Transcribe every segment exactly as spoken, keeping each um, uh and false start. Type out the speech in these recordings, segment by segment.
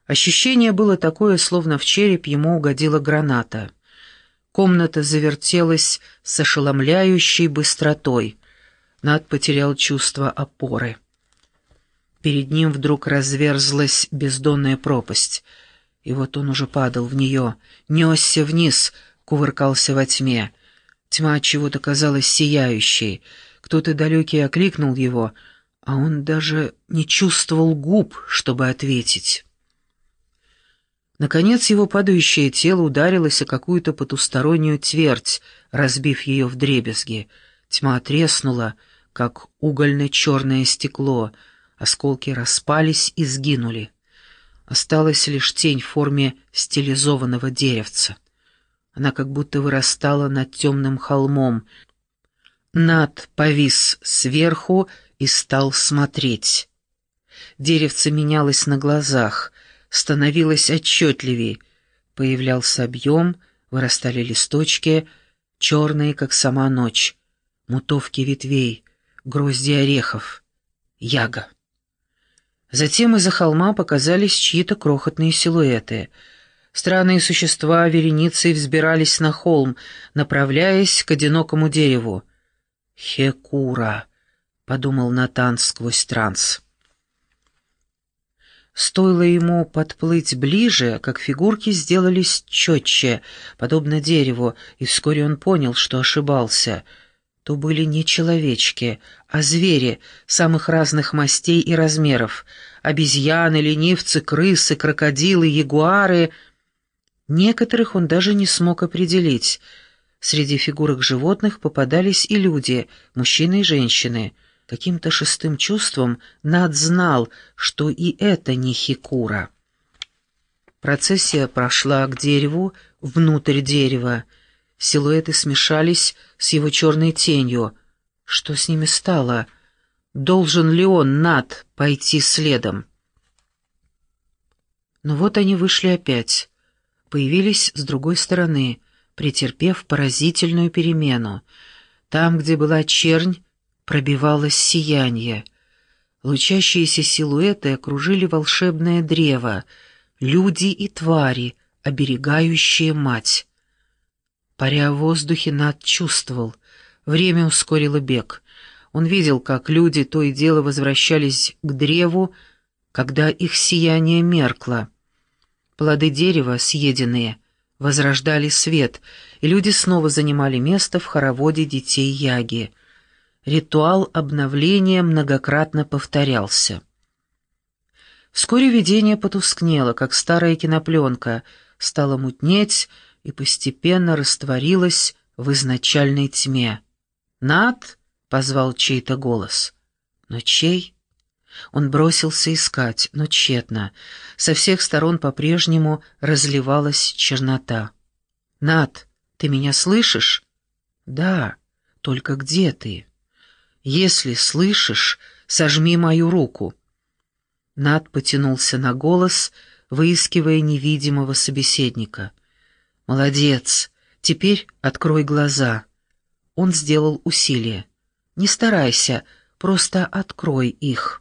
Ощущение было такое, словно в череп ему угодила граната. Комната завертелась с ошеломляющей быстротой. Нат потерял чувство опоры. Перед ним вдруг разверзлась бездонная пропасть, и вот он уже падал в нее, несся вниз, кувыркался во тьме. Тьма от чего-то казалась сияющей. Кто-то далекий окликнул его, а он даже не чувствовал губ, чтобы ответить. Наконец его падающее тело ударилось о какую-то потустороннюю твердь, разбив ее вдребезги. Тьма треснула, как угольно-черное стекло, осколки распались и сгинули. Осталась лишь тень в форме стилизованного деревца. Она как будто вырастала над темным холмом. Над повис сверху и стал смотреть. Деревце менялось на глазах, становилось отчетливее. Появлялся объем, вырастали листочки, черные, как сама ночь, мутовки ветвей, грозди орехов, яга. Затем из-за холма показались чьи-то крохотные силуэты. Странные существа вереницей взбирались на холм, направляясь к одинокому дереву. «Хекура», — подумал Натан сквозь транс. Стоило ему подплыть ближе, как фигурки сделались четче, подобно дереву, и вскоре он понял, что ошибался. То были не человечки, а звери самых разных мастей и размеров. Обезьяны, ленивцы, крысы, крокодилы, ягуары. Некоторых он даже не смог определить. Среди фигурок животных попадались и люди, мужчины и женщины. Каким-то шестым чувством Нат знал, что и это не Хекура. Процессия прошла к дереву, внутрь дерева. Силуэты смешались с его черной тенью. Что с ними стало? Должен ли он, Нат, пойти следом? Но вот они вышли опять. Появились с другой стороны, претерпев поразительную перемену. Там, где была чернь, пробивалось сияние. Лучащиеся силуэты окружили волшебное древо, люди и твари, оберегающие мать. Паря в воздухе, Нат чувствовал. Время ускорило бег. Он видел, как люди то и дело возвращались к древу, когда их сияние меркло. Плоды дерева, съеденные, возрождали свет, и люди снова занимали место в хороводе детей Яги. Ритуал обновления многократно повторялся. Вскоре видение потускнело, как старая кинопленка, стало мутнеть и постепенно растворилось в изначальной тьме. «Нат!» — позвал чей-то голос. Но чей? Он бросился искать, но тщетно. Со всех сторон по-прежнему разливалась чернота. «Нат, ты меня слышишь?» «Да, только где ты?» «Если слышишь, сожми мою руку». Нат потянулся на голос, выискивая невидимого собеседника. «Молодец, теперь открой глаза». Он сделал усилие. «Не старайся, просто открой их».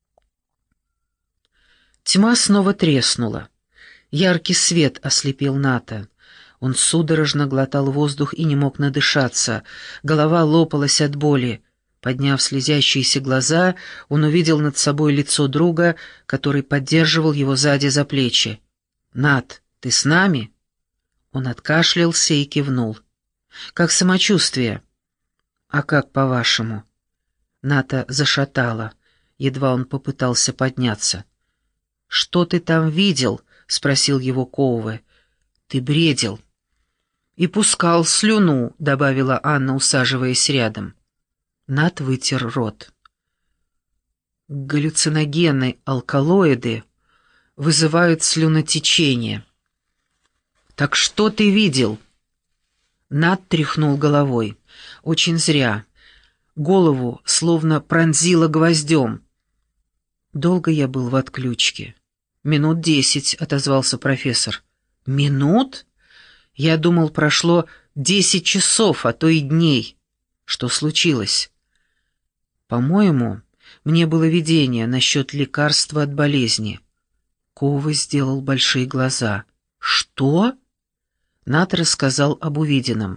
Тьма снова треснула. Яркий свет ослепил Ната. Он судорожно глотал воздух и не мог надышаться. Голова лопалась от боли. Подняв слезящиеся глаза, он увидел над собой лицо друга, который поддерживал его сзади за плечи. «Нат, ты с нами?» Он откашлялся и кивнул. «Как самочувствие?» «А как, по-вашему?» Ната зашатала. Едва он попытался подняться. «Что ты там видел?» — спросил его Коуве. «Ты бредил». «И пускал слюну», — добавила Анна, усаживаясь рядом. Нат вытер рот. Галлюциногены, алкалоиды вызывают слюнотечение. «Так что ты видел?» Нат тряхнул головой. «Очень зря. Голову словно пронзило гвоздем». «Долго я был в отключке?» «Минут десять», — отозвался профессор. «Минут? Я думал, прошло десять часов, а то и дней. Что случилось?» «По-моему, мне было видение насчет лекарства от болезни». Коуве сделал большие глаза. «Что?» Нат рассказал об увиденном.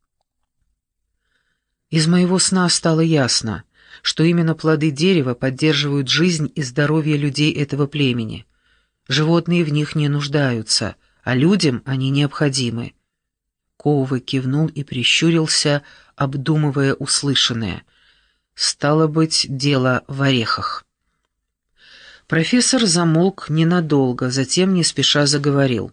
Из моего сна стало ясно, что именно плоды дерева поддерживают жизнь и здоровье людей этого племени. Животные в них не нуждаются, а людям они необходимы. Коуве кивнул и прищурился, обдумывая услышанное. Стало быть, дело в орехах. Профессор замолк ненадолго, затем не спеша заговорил.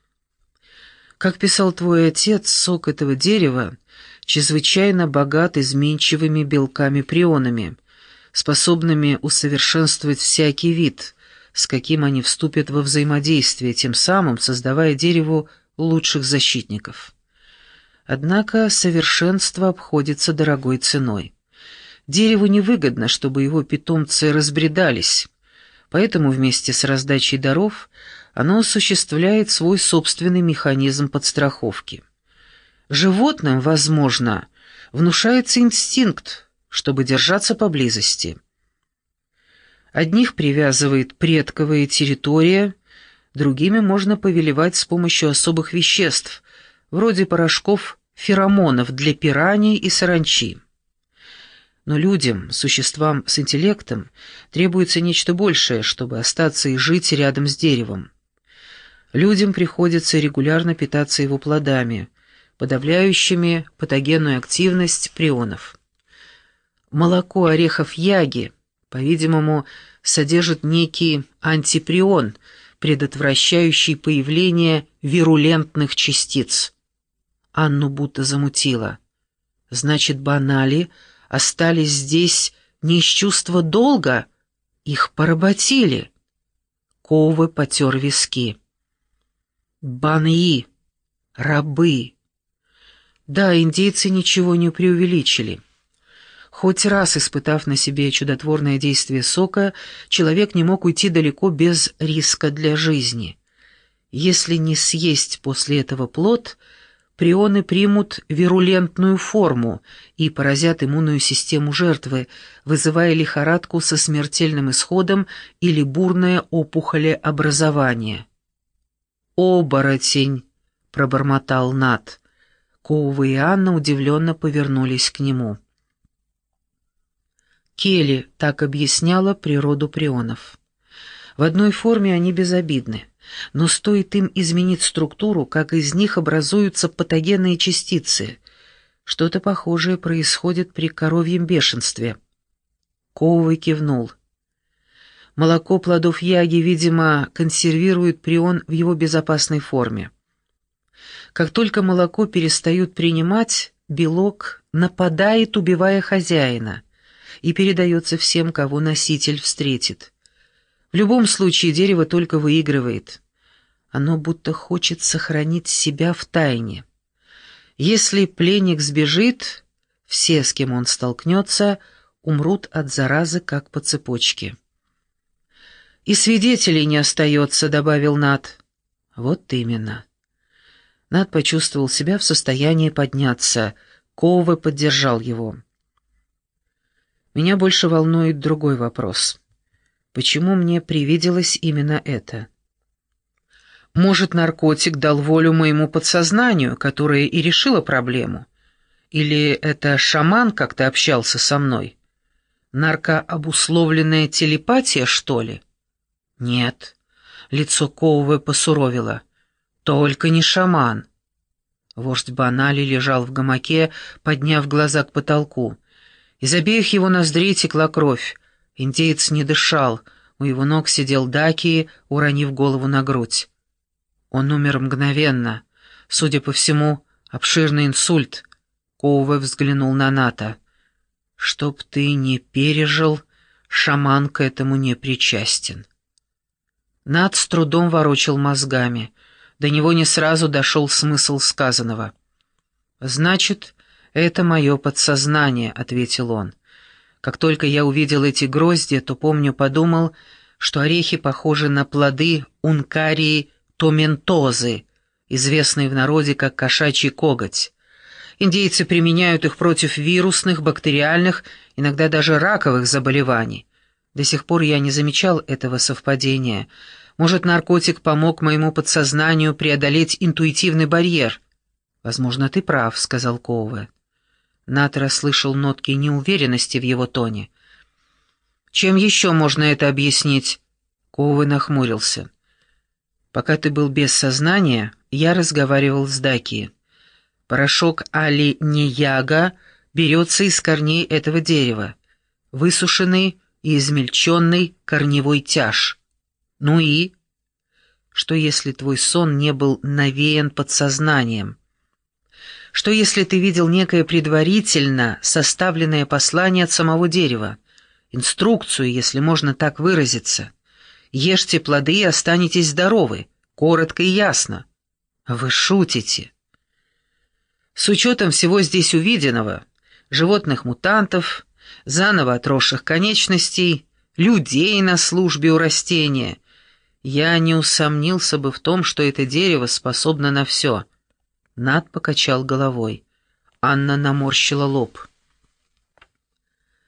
Как писал твой отец, сок этого дерева чрезвычайно богат изменчивыми белками-прионами, способными усовершенствовать всякий вид, с каким они вступят во взаимодействие, тем самым создавая дереву лучших защитников. Однако совершенство обходится дорогой ценой. Дереву невыгодно, чтобы его питомцы разбредались, поэтому вместе с раздачей даров оно осуществляет свой собственный механизм подстраховки. Животным, возможно, внушается инстинкт, чтобы держаться поблизости. Одних привязывает предковая территория, другими можно повелевать с помощью особых веществ, вроде порошков феромонов для пираний и саранчи. Но людям, существам с интеллектом, требуется нечто большее, чтобы остаться и жить рядом с деревом. Людям приходится регулярно питаться его плодами, подавляющими патогенную активность прионов. Молоко орехов яги, по-видимому, содержит некий антиприон, предотвращающий появление вирулентных частиц. Анну будто замутило. Значит, банали остались здесь не из чувства долга, их поработили. Коуве потер виски. Баньи, рабы. Да, индейцы ничего не преувеличили. Хоть раз испытав на себе чудотворное действие сока, человек не мог уйти далеко без риска для жизни. Если не съесть после этого плод, прионы примут вирулентную форму и поразят иммунную систему жертвы, вызывая лихорадку со смертельным исходом или бурное опухолеобразование. «Оборотень!» — пробормотал Нат. Коуве и Анна удивленно повернулись к нему. Келли так объясняла природу прионов. В одной форме они безобидны, но стоит им изменить структуру, как из них образуются патогенные частицы. Что-то похожее происходит при коровьем бешенстве. Коуве кивнул. Молоко плодов яги, видимо, консервирует прион в его безопасной форме. Как только молоко перестают принимать, белок нападает, убивая хозяина, и передается всем, кого носитель встретит. В любом случае дерево только выигрывает. Оно будто хочет сохранить себя в тайне. Если пленник сбежит, все, с кем он столкнется, умрут от заразы, как по цепочке. «И свидетелей не остается», — добавил Нат. «Вот именно». Нат почувствовал себя в состоянии подняться. Коуве поддержал его. «Меня больше волнует другой вопрос. Почему мне привиделось именно это? Может, наркотик дал волю моему подсознанию, которое и решило проблему? Или это шаман как-то общался со мной? Наркообусловленная телепатия, что ли?» «Нет». Лицо Коуве посуровило. «Только не шаман». Вождь Банали лежал в гамаке, подняв глаза к потолку. Из обеих его ноздрей текла кровь. Индеец не дышал, у его ног сидел Даки, уронив голову на грудь. Он умер мгновенно. Судя по всему, обширный инсульт. Коуве взглянул на Ната. «Чтоб ты не пережил, шаман к этому не причастен». Нат с трудом ворочал мозгами. До него не сразу дошел смысл сказанного. «Значит, это мое подсознание», — ответил он. «Как только я увидел эти грозди, то, помню, подумал, что орехи похожи на плоды ункарии томентозы, известные в народе как кошачий коготь. Индейцы применяют их против вирусных, бактериальных, иногда даже раковых заболеваний. До сих пор я не замечал этого совпадения. Может, наркотик помог моему подсознанию преодолеть интуитивный барьер? Возможно, ты прав, сказал Коуве. Нат расслышал нотки неуверенности в его тоне. Чем еще можно это объяснить? Коуве нахмурился. Пока ты был без сознания, я разговаривал с Даки. Порошок али-нияга берется из корней этого дерева, высушенный и измельченный корневой тяж. Ну и? Что если твой сон не был навеян подсознанием? Что если ты видел некое предварительно составленное послание от самого дерева? Инструкцию, если можно так выразиться. Ешьте плоды и останетесь здоровы. Коротко и ясно. Вы шутите. С учетом всего здесь увиденного, животных-мутантов, заново отросших конечностей, людей на службе у растения, я не усомнился бы в том, что это дерево способно на все. Нат покачал головой. Анна наморщила лоб.